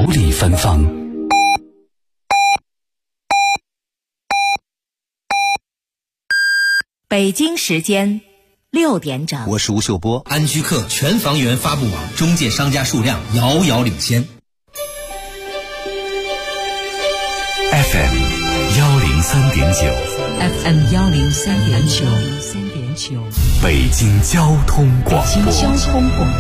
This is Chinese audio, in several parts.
丽芬芳。 北京时间6点整， 我是吴秀波。 安居客全房源发布网中介商家数量遥遥领先。 FM 103.9 FM 103.9， 北京交通广播。 北京交通广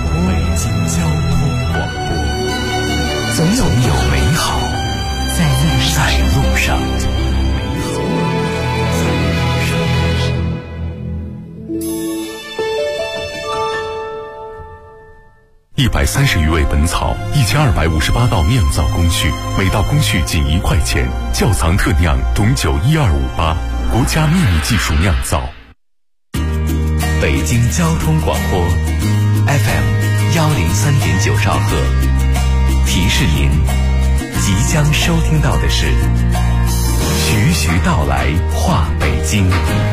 播，总有美好在路上。 130余味本草，1258道酿造工序，每道工序仅1块钱。窖藏特酿董酒12588，国家秘密技术酿造。北京交通广播 FM 103.9兆赫，提示您，即将收听到的是徐徐道来话北京。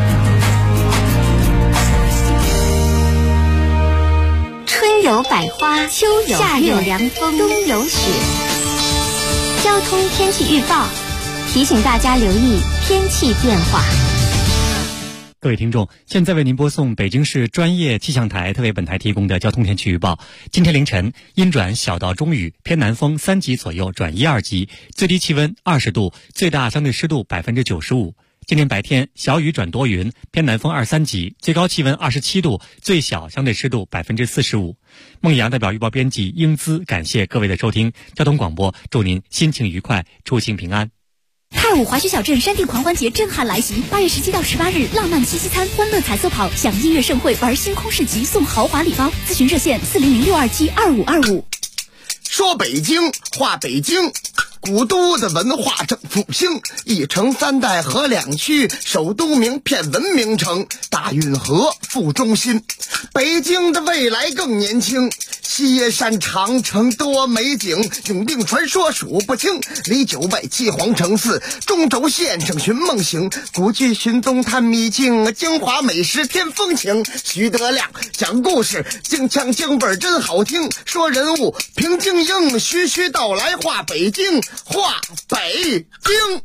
春有百花，秋有夏有凉风，冬有雪。交通天气预报提醒大家留意天气变化。 各位听众，现在为您播送北京市专业气象台特为本台提供的交通天气预报。今天凌晨阴转小到中雨，偏南风3级左右转1、2级，最低气温20度，最大相对湿度95%。今天白天小雨转多云，偏南风2、3级，最高气温27度，最小相对湿度45%。孟阳代表预报编辑英姿，感谢各位的收听。交通广播祝您心情愉快，出行平安。 太武滑雪小镇山地狂欢节震撼来袭，8月17到18日，浪漫七夕餐、欢乐彩色跑、享音乐盛会、玩星空市集、送豪华礼包。咨询热线400-627-2525。 说北京话北京，古都的文化正复兴，一城3代合2区，首都名片文明城，大运河副中心。北京的未来更年轻，西山长城多美景，永定传说数不清，离9外7皇城4，中轴线上寻梦行，古剧寻踪探秘境，京华美食添风情。徐德亮讲故事，京腔京味真好听，说人物平京英，徐徐道来话北京，话北京。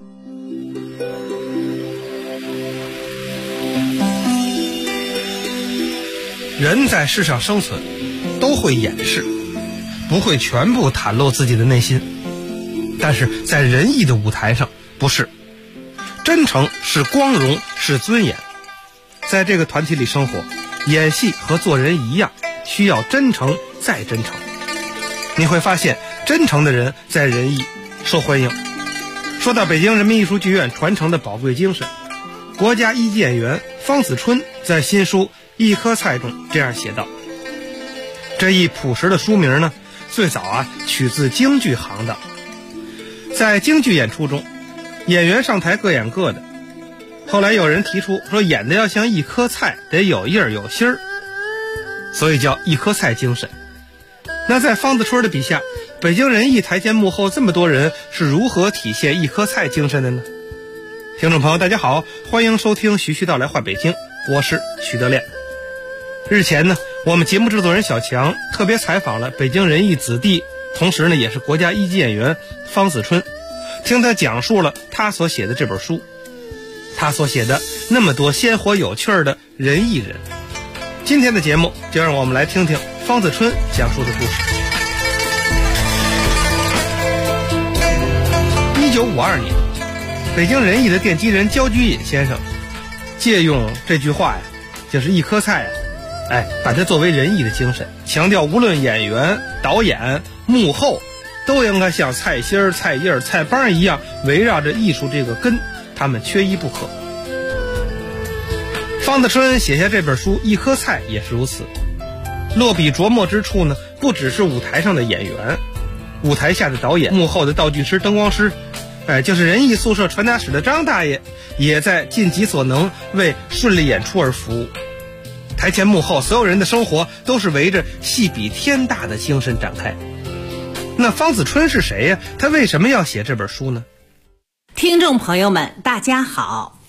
人在世上生存都会掩饰，不会全部袒露自己的内心，但是在仁义的舞台上不是，真诚是光荣，是尊严。在这个团体里生活，演戏和做人一样，需要真诚再真诚。你会发现真诚的人在仁义受欢迎。说到北京人民艺术剧院传承的宝贵精神，国家一级演员方子春在新书《一颗菜》中这样写道：这一朴实的书名呢，最早取自京剧行当。在京剧演出中，演员上台各演各的，后来有人提出说，演的要像一颗菜，得有印儿有心儿，所以叫一颗菜精神。那在方子春的笔下，北京人艺台前幕后这么多人是如何体现一颗菜精神的呢？听众朋友大家好，欢迎收听徐徐道来话北京，我是徐德亮。日前呢，我们节目制作人小强特别采访了北京人艺子弟，同时呢也是国家一级演员方子春，听他讲述了他所写的这本书，他所写的那么多鲜活有趣的仁义人。今天的节目就让我们来听听方子春讲述的故事。1952年，北京人艺的奠基人焦菊隐先生借用这句话就是一颗菜把它作为仁义的精神，强调无论演员、导演、幕后都应该像菜心儿、菜叶儿、菜帮一样，围绕着艺术这个根，他们缺一不可。方子春写下这本书《一颗菜》也是如此，落笔琢磨之处呢，不只是舞台上的演员，舞台下的导演、幕后的道具师、灯光师，就是人艺宿舍传达室的张大爷，也在尽己所能为顺利演出而服务。台前幕后所有人的生活都是围着戏比天大的精神展开。那方子春是谁呀？他为什么要写这本书呢？ 听众朋友们大家好，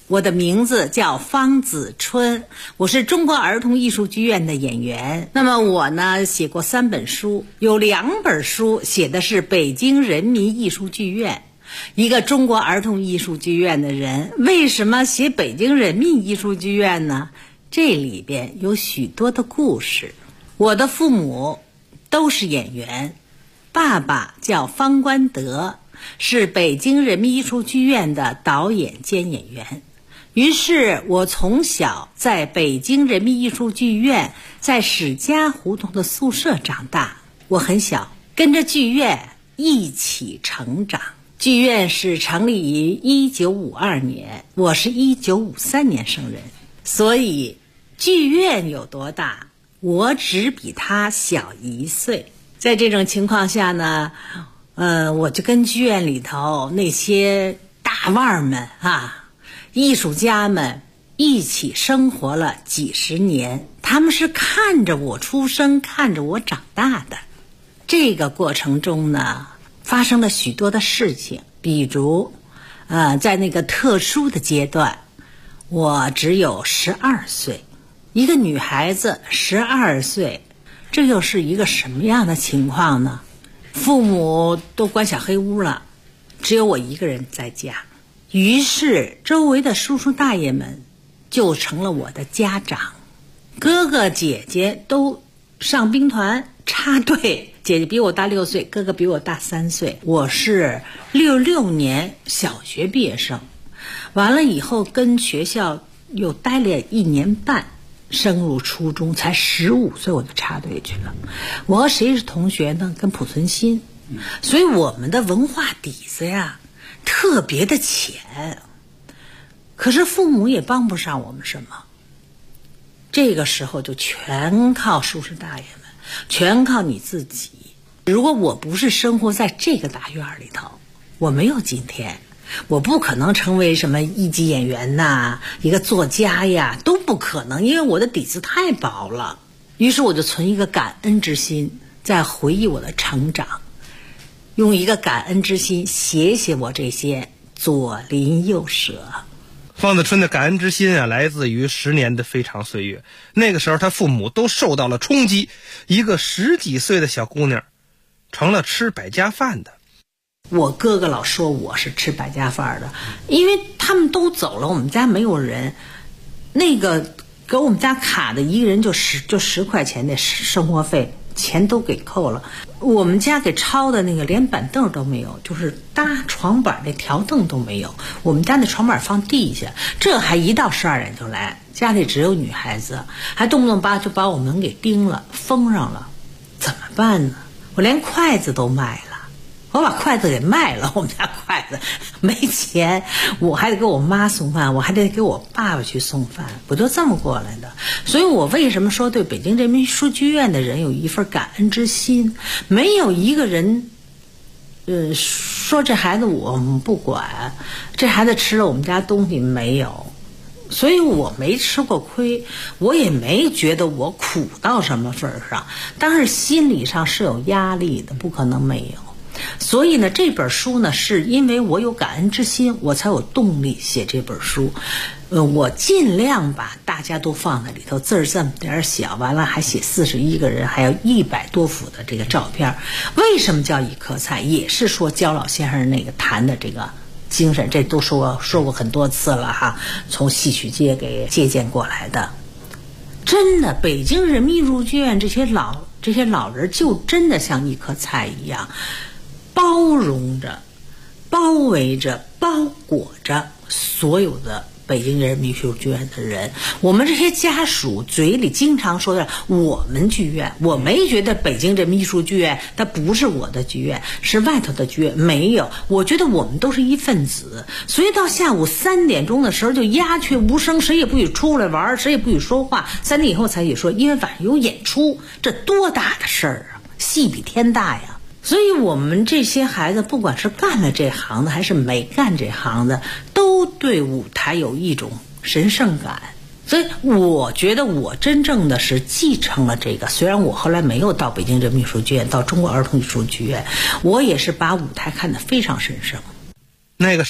我的名字叫方子春，我是中国儿童艺术剧院的演员。那么我呢，写过3本书，有2本书写的是北京人民艺术剧院。一个中国儿童艺术剧院的人，为什么写北京人民艺术剧院呢？这里边有许多的故事。我的父母都是演员，爸爸叫方关德，是北京人民艺术剧院的导演兼演员。于是我从小在北京人民艺术剧院在史家胡同的宿舍长大。我很小，跟着剧院一起成长。剧院是成立于1952年，我是1953年生人，所以剧院有多大，我只比他小1岁。在这种情况下呢，我就跟剧院里头那些大腕们艺术家们一起生活了几十年，他们是看着我出生，看着我长大的。这个过程中呢，发生了许多的事情，比如在那个特殊的阶段，我只有12岁，一个女孩子12岁，这又是一个什么样的情况呢？父母都关小黑屋了，只有我一个人在家。于是周围的叔叔大爷们就成了我的家长，哥哥姐姐都上兵团插队，姐姐比我大6岁，哥哥比我大3岁。我是66年小学毕业生，完了以后跟学校又待了1年半，升入初中，才15岁我就插队去了。我和谁是同学呢？跟濮存昕。所以我们的文化底子呀特别的浅，可是父母也帮不上我们什么。这个时候就全靠叔叔大爷们，全靠你自己。如果我不是生活在这个大院里头，我没有今天，我不可能成为什么一级演员呐，一个作家呀，都不可能，因为我的底子太薄了。于是我就存一个感恩之心，在回忆我的成长，用一个感恩之心写写我这些左邻右舍。 方子春的感恩之心来自于10年的非常岁月。那个时候他父母都受到了冲击，一个10几岁的小姑娘成了吃百家饭的。 我哥哥老说我是吃百家饭的，因为他们都走了，我们家没有人，那个给我们家卡的一个人就10块钱的生活费，钱都给扣了。我们家给抄的那个连板凳都没有，就是搭床板那条凳都没有，我们家那床板放地下，这还一到12点就来，家里只有女孩子，还动不动就把我门给钉了，封上了，怎么办呢？我连筷子都卖了，我把筷子给卖了，我们家筷子没钱，我还得给我妈送饭，我还得给我爸爸去送饭，我就这么过来的。所以我为什么说对北京人民艺术剧院的人有一份感恩之心？没有一个人说这孩子我们不管，这孩子吃了我们家东西没有，所以我没吃过亏，我也没觉得我苦到什么份上，但是心理上是有压力的，不可能没有。所以呢，这本书呢，是因为我有感恩之心，我才有动力写这本书。我尽量把大家都放在里头，字儿这么点小，完了还写41个人，还有100多幅的这个照片。为什么叫一颗菜？也是说焦老先生那个谈的这个精神，这都说过很多次了哈，从戏曲界给借鉴过来的。真的，北京人民艺术剧院这些老人就真的像一颗菜一样，包容着、包围着、包裹着所有的北京人民艺术剧院的人。我们这些家属嘴里经常说的我们剧院，我没觉得北京人民艺术剧院它不是我的剧院，是外头的剧院，没有。我觉得我们都是一份子，所以到下午3点钟的时候就鸦雀无声，谁也不许出来玩，谁也不许说话。3点以后才许说，因为晚上有演出，这多大的事儿啊，戏比天大呀。所以我们这些孩子，不管是干了这行的还是没干这行的，都对舞台有一种神圣感。所以我觉得我真正的是继承了这个，虽然我后来没有到北京人民艺术剧院，到中国儿童艺术剧院，我也是把舞台看得非常神圣。 那个时候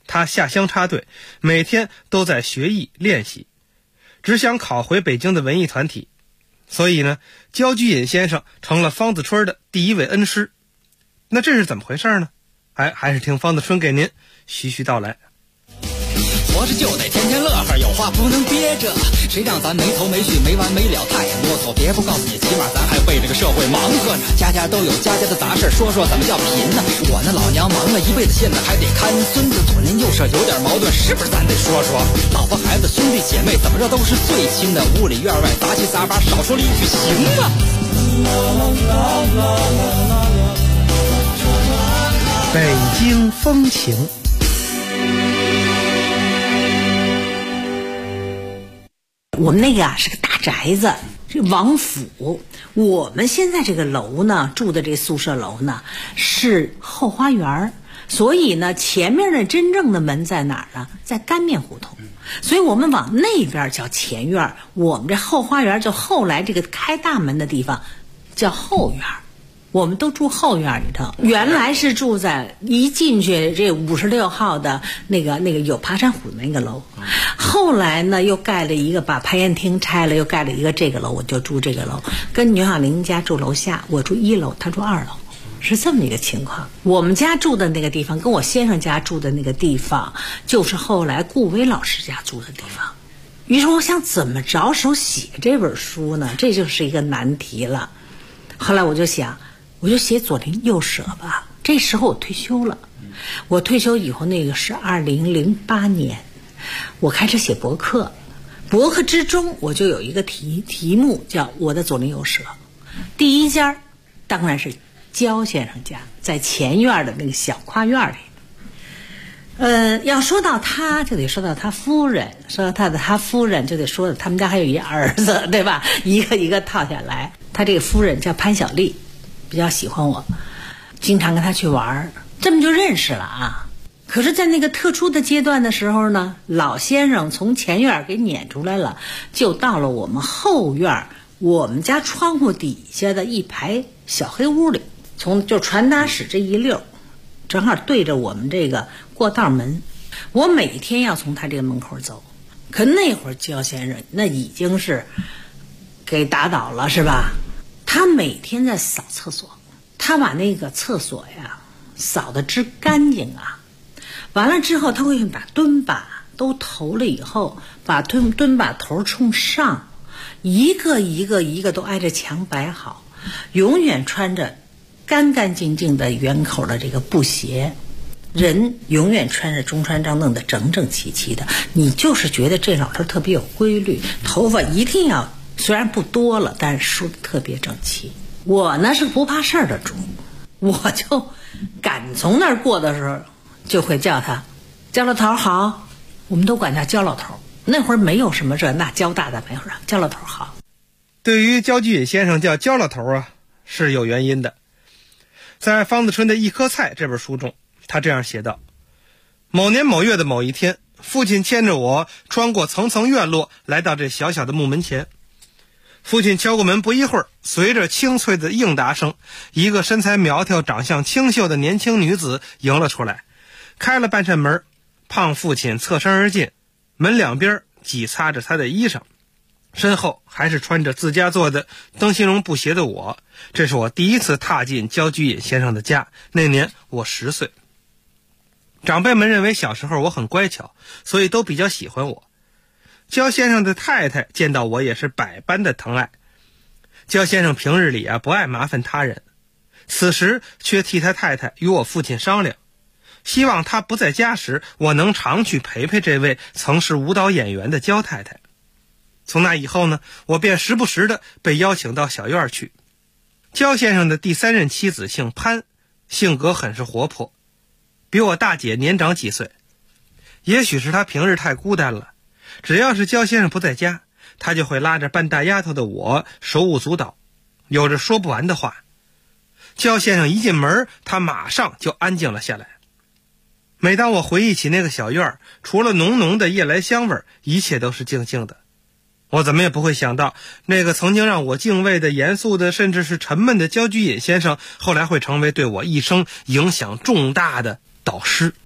他下乡插队，每天都在学艺练习，只想考回北京的文艺团体。所以呢，焦居隐先生成了方子春的第一位恩师。那这是怎么回事呢？还是听方子春给您徐徐道来。 活着就得天天乐呵，有话不能憋着，谁让咱没头没绪没完没了太啰嗦。别不告诉你，起码咱还为这个社会忙活呢。家家都有家家的杂事，说说怎么叫贫呢？我那老娘忙了一辈子，现在还得看孙子，左邻右舍有点矛盾，是不是咱得说说？老婆孩子兄弟姐妹怎么着都是最亲的，屋里院外杂七杂八，少说了一句行吗？ 北京风情。 我们那个是个大宅子，这王府。我们现在这个楼呢，住的这宿舍楼呢是后花园，所以呢前面的真正的门在哪儿呢？在干面胡同，所以我们往那边叫前院，我们这后花园就后来这个开大门的地方叫后院。我们都住后院里头，原来是住在一进去这56号的那个有爬山虎的那个楼，后来呢又盖了一个，把排烟厅拆了，又盖了一个这个楼，我就住这个楼，跟牛小玲家住楼下，我住1楼，他住2楼，是这么一个情况。我们家住的那个地方跟我先生家住的那个地方，就是后来顾维老师家住的地方。于是我想怎么着手写这本书呢？这就是一个难题了。后来我就想，我就写左邻右舍吧。这时候我退休了，我退休以后那个是2008年，我开始写博客，博客之中我就有一个题目叫我的左邻右舍。第一家当然是焦先生家，在前院的那个小跨院里。要说到他就得说到他夫人，说到他夫人就得说到他们家还有一儿子，对吧？一个一个套下来。他这个夫人叫潘小丽，比较喜欢我，经常跟他去玩，这么就认识了啊。可是在那个特殊的阶段的时候呢，老先生从前院给撵出来了，就到了我们后院，我们家窗户底下的一排小黑屋里，就传达室这一溜，正好对着我们这个过道门。我每天要从他这个门口走，可那会儿焦先生那已经是给打倒了，是吧？他每天在扫厕所，他把那个厕所呀扫得直干净啊。完了之后，他会把墩把都投了以后，把墩把头冲上，一个一个都挨着墙摆好，永远穿着干干净净的圆口的这个布鞋，人永远穿着中穿章弄得整整齐齐的，你就是觉得这老头特别有规律，头发一定要虽然不多了，但是梳得特别整齐。我呢是不怕事儿的主，我就赶从那儿过的时候就会叫他焦老头好，我们都管他焦老头。那会儿没有什么这那焦大的没有，焦老头好。 对于焦居隐先生叫焦老头啊，是有原因的。在方子春的《一颗菜》这本书中，他这样写道：某年某月的某一天，父亲牵着我穿过层层院落，来到这小小的木门前。父亲敲过门不一会儿，随着清脆的应答声，一个身材苗条长相清秀的年轻女子迎了出来，开了半扇门，胖父亲侧身而进，门两边挤擦着他的衣裳，身后还是穿着自家做的灯芯绒布鞋的我。这是我第一次踏进焦居隐先生的家，那年我10岁。长辈们认为小时候我很乖巧，所以都比较喜欢我。焦先生的太太见到我也是百般的疼爱。焦先生平日里不爱麻烦他人，此时却替他太太与我父亲商量，希望他不在家时，我能常去陪陪这位曾是舞蹈演员的焦太太。从那以后呢，我便时不时的被邀请到小院去。焦先生的第3任妻子姓潘，性格很是活泼，比我大姐年长几岁。也许是她平日太孤单了，只要是焦先生不在家，她就会拉着半大丫头的我手舞足蹈，有着说不完的话。焦先生一进门，他马上就安静了下来。每当我回忆起那个小院，除了浓浓的夜来香味，一切都是静静的。我怎么也不会想到，那个曾经让我敬畏的、严肃的，甚至是沉闷的焦居隐先生，后来会成为对我一生影响重大的导师。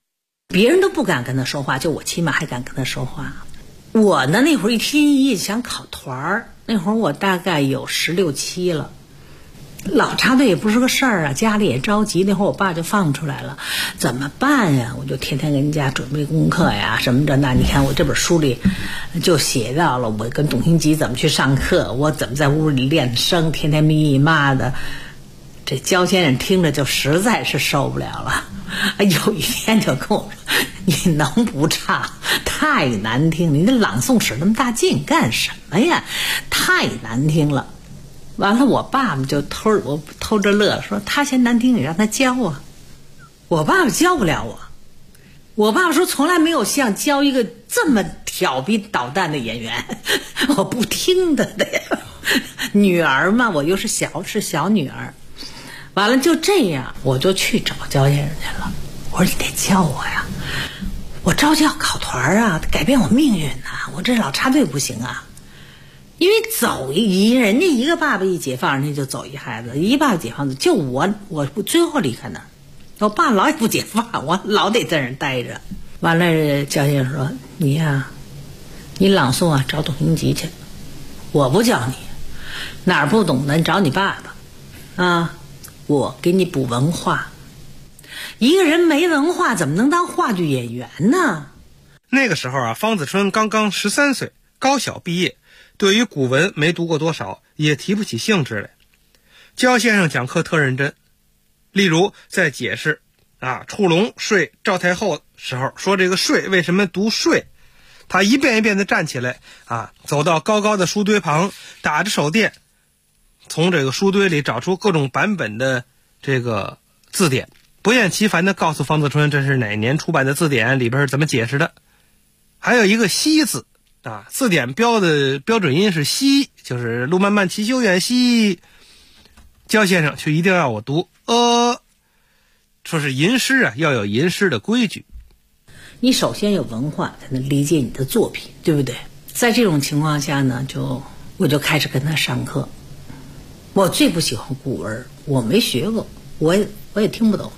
别人都不敢跟他说话，就我起码还敢跟他说话。我呢那会儿一心一意想考团儿，那会儿我大概有16、17了，老插队也不是个事儿啊，家里也着急。那会儿我爸就放出来了，怎么办呀？我就天天跟人家准备功课呀什么的。那你看我这本书里就写到了我跟董兴吉怎么去上课，我怎么在屋里练声，天天密骂的。这焦先生听着就实在是受不了了，有一天就跟我说：“你能不唱？太难听！你那朗诵使那么大劲干什么呀？太难听了！”完了，我爸爸就偷着乐说：“他嫌难听，你让他教啊。”我爸爸教不了我。我爸爸说从来没有像教一个这么调皮捣蛋的演员，我不听的呀。女儿嘛，我又是小女儿。完了就这样，我就去找焦先生去了。我说你得教我呀，我着急要考团啊，改变我命运啊，我这老插队不行啊。因为走人家一个爸爸一解放，人家就走一孩子，一爸爸解放，就我最后离开那儿。我爸老也不解放，我老得在那儿待着。完了，焦先生说：“你呀，你朗诵啊，找董兴吉去，我不教你，哪儿不懂的你找你爸爸啊。”我给你补文化。一个人没文化怎么能当话剧演员呢？ 那个时候啊，方子春刚刚13岁，高小毕业，对于古文没读过多少，也提不起兴致来。焦先生讲课特认真，例如在解释触龙睡赵太后时候，说这个睡为什么读睡，他一遍一遍的站起来走到高高的书堆旁，打着手电，从这个书堆里找出各种版本的这个字典，不厌其烦地告诉方子春这是哪年出版的字典，里边是怎么解释的。还有一个西字字典标的标准音是西，就是路漫漫其修远兮，焦先生却一定要我读说是吟诗要有吟诗的规矩。 你首先有文化才能理解你的作品，对不对？在这种情况下呢，我就开始跟他上课。我最不喜欢古文，我没学过，我也听不懂。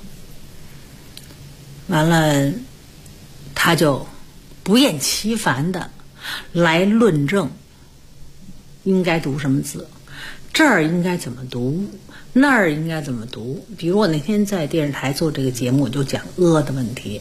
完了，他就不厌其烦的来论证应该读什么字，这儿应该怎么读，那儿应该怎么读。比如我那天在电视台做这个节目，我就讲的问题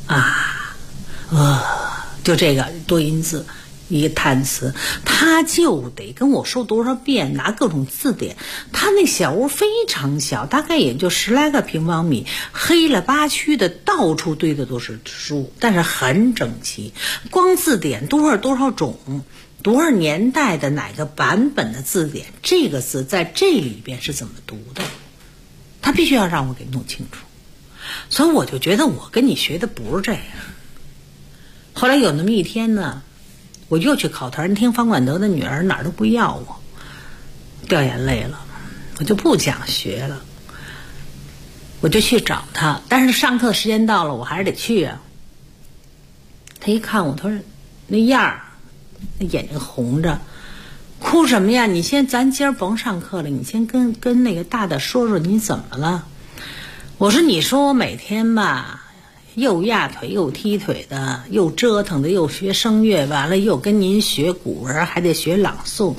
就这个多音字一个叹词，他就得跟我说多少遍，拿各种字典。他那小屋非常小，大概也就10来个平方米，黑了八曲的，到处堆的都是书，但是很整齐。光字典多少种，多少年代的哪个版本的字典，这个字在这里边是怎么读的，他必须要让我给弄清楚。所以我就觉得我跟你学的不是这样。后来有那么一天呢，我又去考团，听方管德的女儿哪儿都不要我，掉眼泪了，我就不想学了，我就去找他。但是上课时间到了，我还是得去啊。他一看我，他说那样儿，那眼睛红着，哭什么呀？你咱今儿甭上课了，你先跟那个大大说说你怎么了。我说你说我每天吧，又压腿又踢腿的，又折腾的，又学声乐，完了又跟您学古文，还得学朗诵，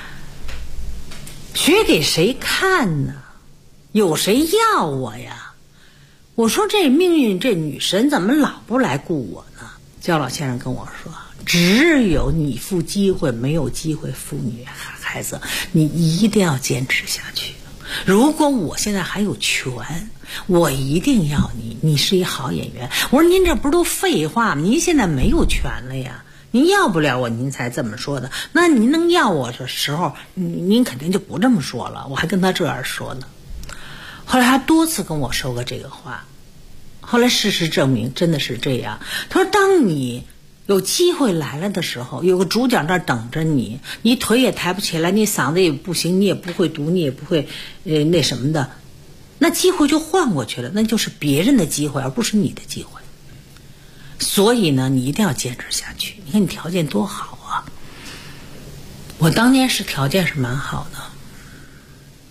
学给谁看呢？有谁要我呀？我说这命运这女神怎么老不来顾我呢？焦老先生跟我说，只有你付机会，没有机会付女孩子，你一定要坚持下去。如果我现在还有权，我一定要你是一好演员。我说您这不是都废话吗？您现在没有权了呀，您要不了我，您才这么说的。那您能要我的时候，您肯定就不这么说了。我还跟他这样说呢。后来他多次跟我说过这个话，后来事实证明真的是这样。他说当你有机会来了的时候，有个主角那儿等着你，你腿也抬不起来，你嗓子也不行，你也不会读，你也不会那什么的，那机会就换过去了，那就是别人的机会，而不是你的机会。所以呢，你一定要坚持下去。你看你条件多好啊！我当年是条件是蛮好的，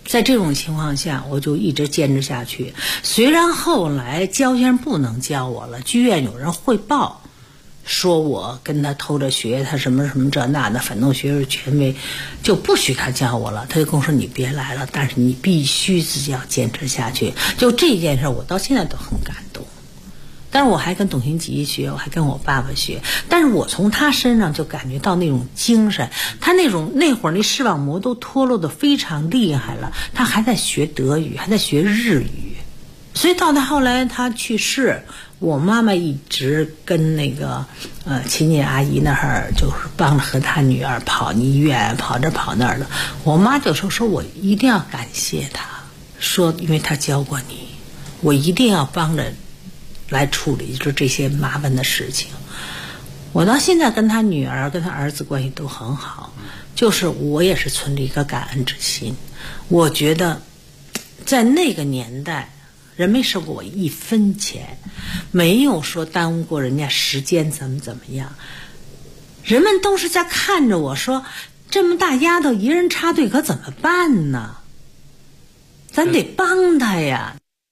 在这种情况下，我就一直坚持下去。虽然后来焦先生不能教我了，剧院有人汇报说我跟他偷着学，他什么什么这那的，反动学术权威，就不许他教我了。他就跟我说：“你别来了，但是你必须自己要坚持下去。”就这件事，我到现在都很感动。但是我还跟董行吉学，我还跟我爸爸学，但是我从他身上就感觉到那种精神，他那会儿那视网膜都脱落的非常厉害了，他还在学德语，还在学日语，所以到他后来他去世，我妈妈一直跟那个秦锦阿姨那儿就是帮着和他女儿跑医院，跑这跑那儿的。我妈就说我一定要感谢他，说因为他教过你，我一定要帮着来处理就这些麻烦的事情。我到现在跟他女儿跟他儿子关系都很好，就是我也是存着一个感恩之心。我觉得在那个年代人没收过我一分钱，没有说耽误过人家时间怎么样，人们都是在看着我说这么大丫头一人插队可怎么办呢，咱得帮她呀。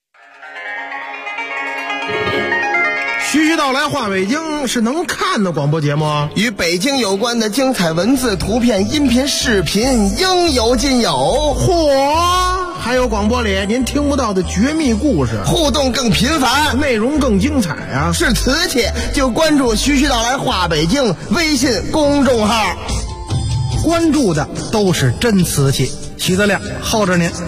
徐徐道来话北京是能看的广播节目， 与北京有关的精彩文字、图片、音频、视频应有尽有。 嚯，还有广播里您听不到的绝密故事， 互动更频繁， 内容更精彩啊！ 是瓷器就关注徐徐道来话北京微信公众号， 关注的都是真瓷器。徐德亮候着您。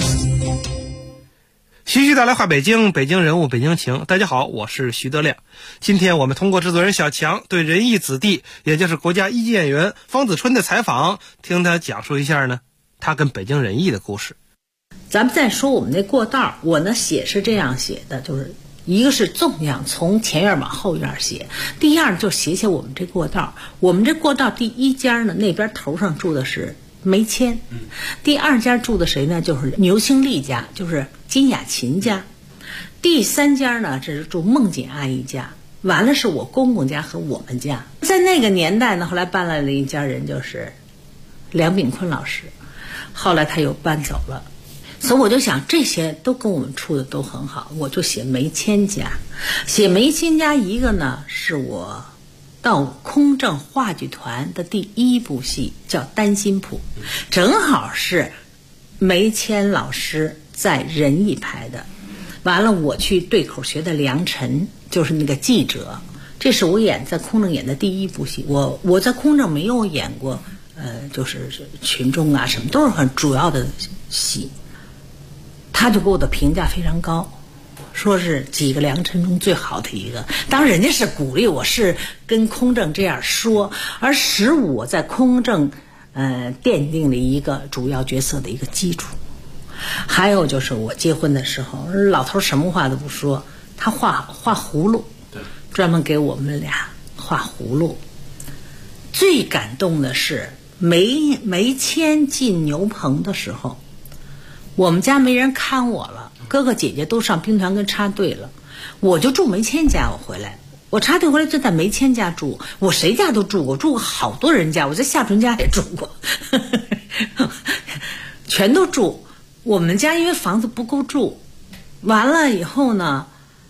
徐徐道来话北京，北京人物北京情。大家好，我是徐德亮。今天我们通过制作人小强对仁义子弟，也就是国家一级演员方子春的采访，听他讲述一下呢他跟北京仁义的故事。 咱们再说我们那过道，我呢写是这样写的，就是一个是纵向从前院往后院写，第二就写写我们这过道。我们这过道第一家呢，那边头上住的是梅谦，第二家住的谁呢？就是牛兴利家，就是金雅琴家。第三家呢，这是住孟锦阿姨家。完了是我公公家和我们家。在那个年代呢，后来搬来了一家人，就是梁炳坤老师，后来他又搬走了。所以我就想这些都跟我们处的都很好，我就写梅谦家。写梅谦家一个呢，是我到空政话剧团的第一部戏，叫《丹心谱》，正好是梅谦老师在仁义排的。完了我去对口学的梁晨，就是那个记者，这是我在空政演的第一部戏。我在空政没有演过就是群众啊什么，都是很主要的戏。他就给我的评价非常高，说是几个梁晨中最好的一个。当然人家是鼓励我，是跟空政这样说，而使我在空政奠定了一个主要角色的一个基础。还有就是我结婚的时候，老头什么话都不说，他画葫芦，专门给我们俩画葫芦。最感动的是梅谦进牛棚的时候，我们家没人看我了，哥哥姐姐都上兵团跟插队了，我就住梅谦家。我回来，我插队回来就在梅谦家住，我谁家都住过，住过好多人家，我在夏纯家也住过全都住。我们家因为房子不够住，完了以后呢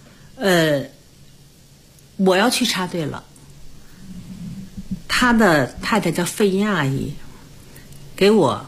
我要去插队了，他的太太叫费英阿姨，给我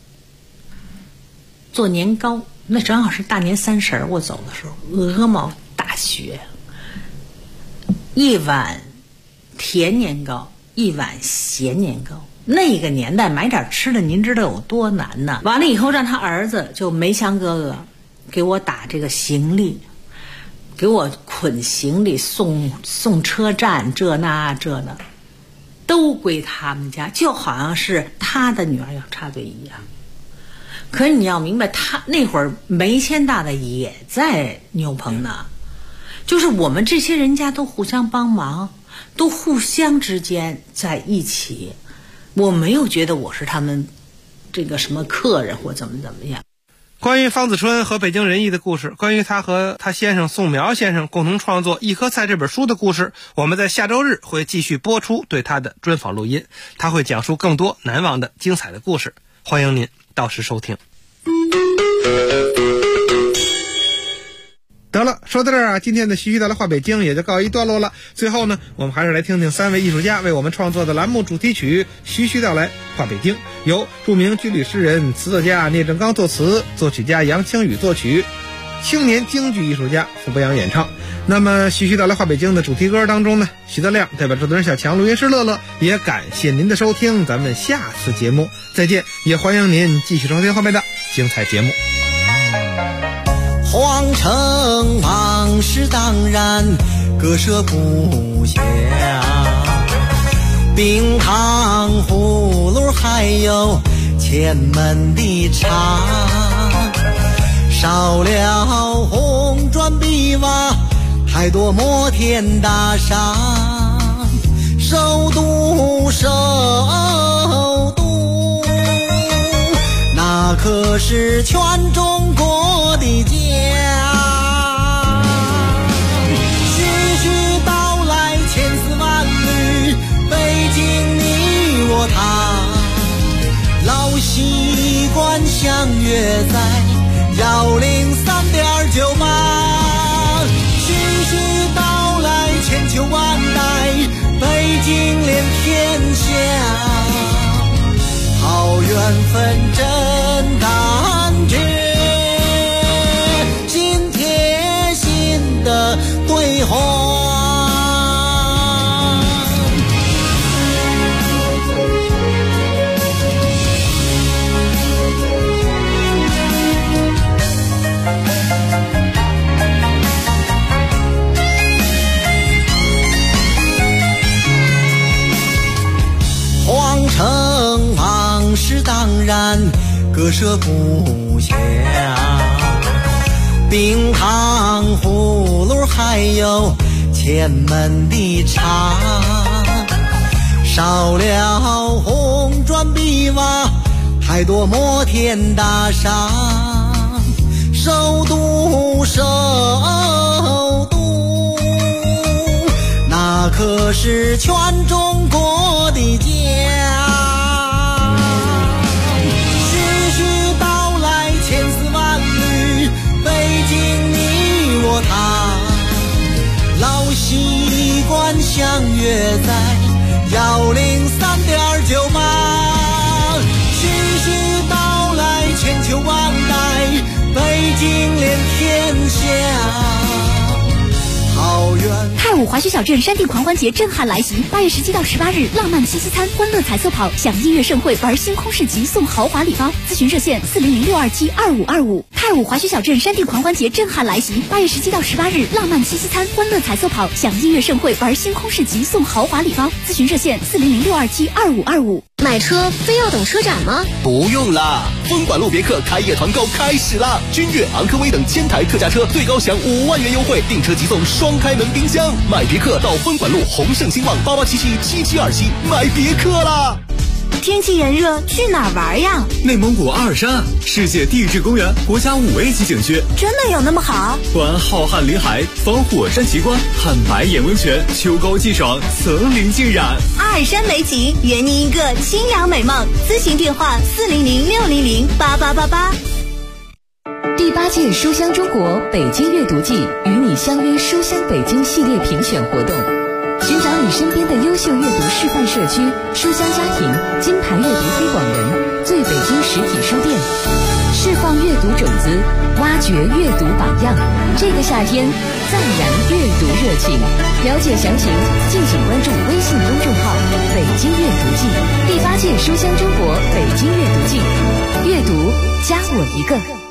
做年糕，那正好是大年30我走的时候，鹅毛大雪，一碗甜年糕，一碗咸年糕。那个年代买点吃的您知道有多难呢。完了以后让他儿子就梅香哥哥给我打这个行李，给我捆行李送车站，这那都归他们家，就好像是他的女儿要插队一样。可是你要明白，他那会儿梅谦大的也在牛棚呢，就是我们这些人家都互相帮忙，都互相之间在一起。我没有觉得我是他们这个什么客人或怎么样。 关于方子春和北京仁义的故事，关于他和他先生宋苗先生共同创作《一颗菜》这本书的故事，我们在下周日会继续播出对他的专访录音，他会讲述更多难忘的精彩的故事，欢迎您到时收听。 得了，说到这儿啊，今天的徐徐道来话北京也就告一段落了。最后呢，我们还是来听听3位艺术家为我们创作的栏目主题曲《徐徐道来话北京》，由著名军旅诗人、词作家聂正刚作词，作曲家杨清宇作曲，青年京剧艺术家傅博洋演唱。那么徐徐道来话北京的主题歌当中呢，徐德亮代表制作人小强、录音师乐乐，也感谢您的收听，咱们下次节目再见，也欢迎您继续收听后面的精彩节目。 皇城往事当然割舍不下，冰糖葫芦还有前门的茶，少了红砖碧瓦，还多摩天大厦，首都那可是全中国的家。徐徐道来千丝万缕，北京你我他，老习惯相约在103.98。徐徐道来千秋万代，北京连天下，好缘分真感觉，心贴心的对话。皇城往事当然割舍不下，冰糖葫芦还有前门的茶，少了红砖碧瓦，还多摩天大厦，首都那可是全中国的家。徐徐道来千丝万缕，北京你我他，老习惯相约在103.98。徐徐道来千秋万代，北京连天下， 泰武华胥小镇山地狂欢节震撼来袭，8月17到18日，浪漫七夕餐、欢乐彩色跑、享音乐盛会、玩星空市集、送豪华礼包。咨询热线40062722525。泰武华胥小镇山地狂欢节震撼来袭，8月17到18日，浪漫七夕餐、欢乐彩色跑、享音乐盛会、玩星空市集、送豪华礼包。咨询热线40062722525。 买车非要等车展吗？ 不用啦，分管路别克开业团购开始啦！君越、昂科威等1000台特价车，最高享5万元优惠，订车即送双开门冰箱。买别克到分管路宏盛兴旺88777727买别克啦！ 天气炎热，去哪儿玩呀？ 内蒙古阿尔山，世界地质公园国家5A 级景区， 真的有那么好？ 观浩瀚林海，访火山奇观，看白眼温泉，秋高气爽，层林尽染。 阿尔山美景，圆你一个清凉美梦。咨询电话40060088888。 第8届书香中国北京阅读季与你相约书香北京系列评选活动，寻找你身边的优秀阅读示范社区、书香家庭、金牌阅读推广人、最北京实体书店，释放阅读种子，挖掘阅读榜样。这个夏天，赞燃阅读热情。了解详情，敬请关注微信公众号“北京阅读季”。第8届书香中国北京阅读季，阅读加我一个。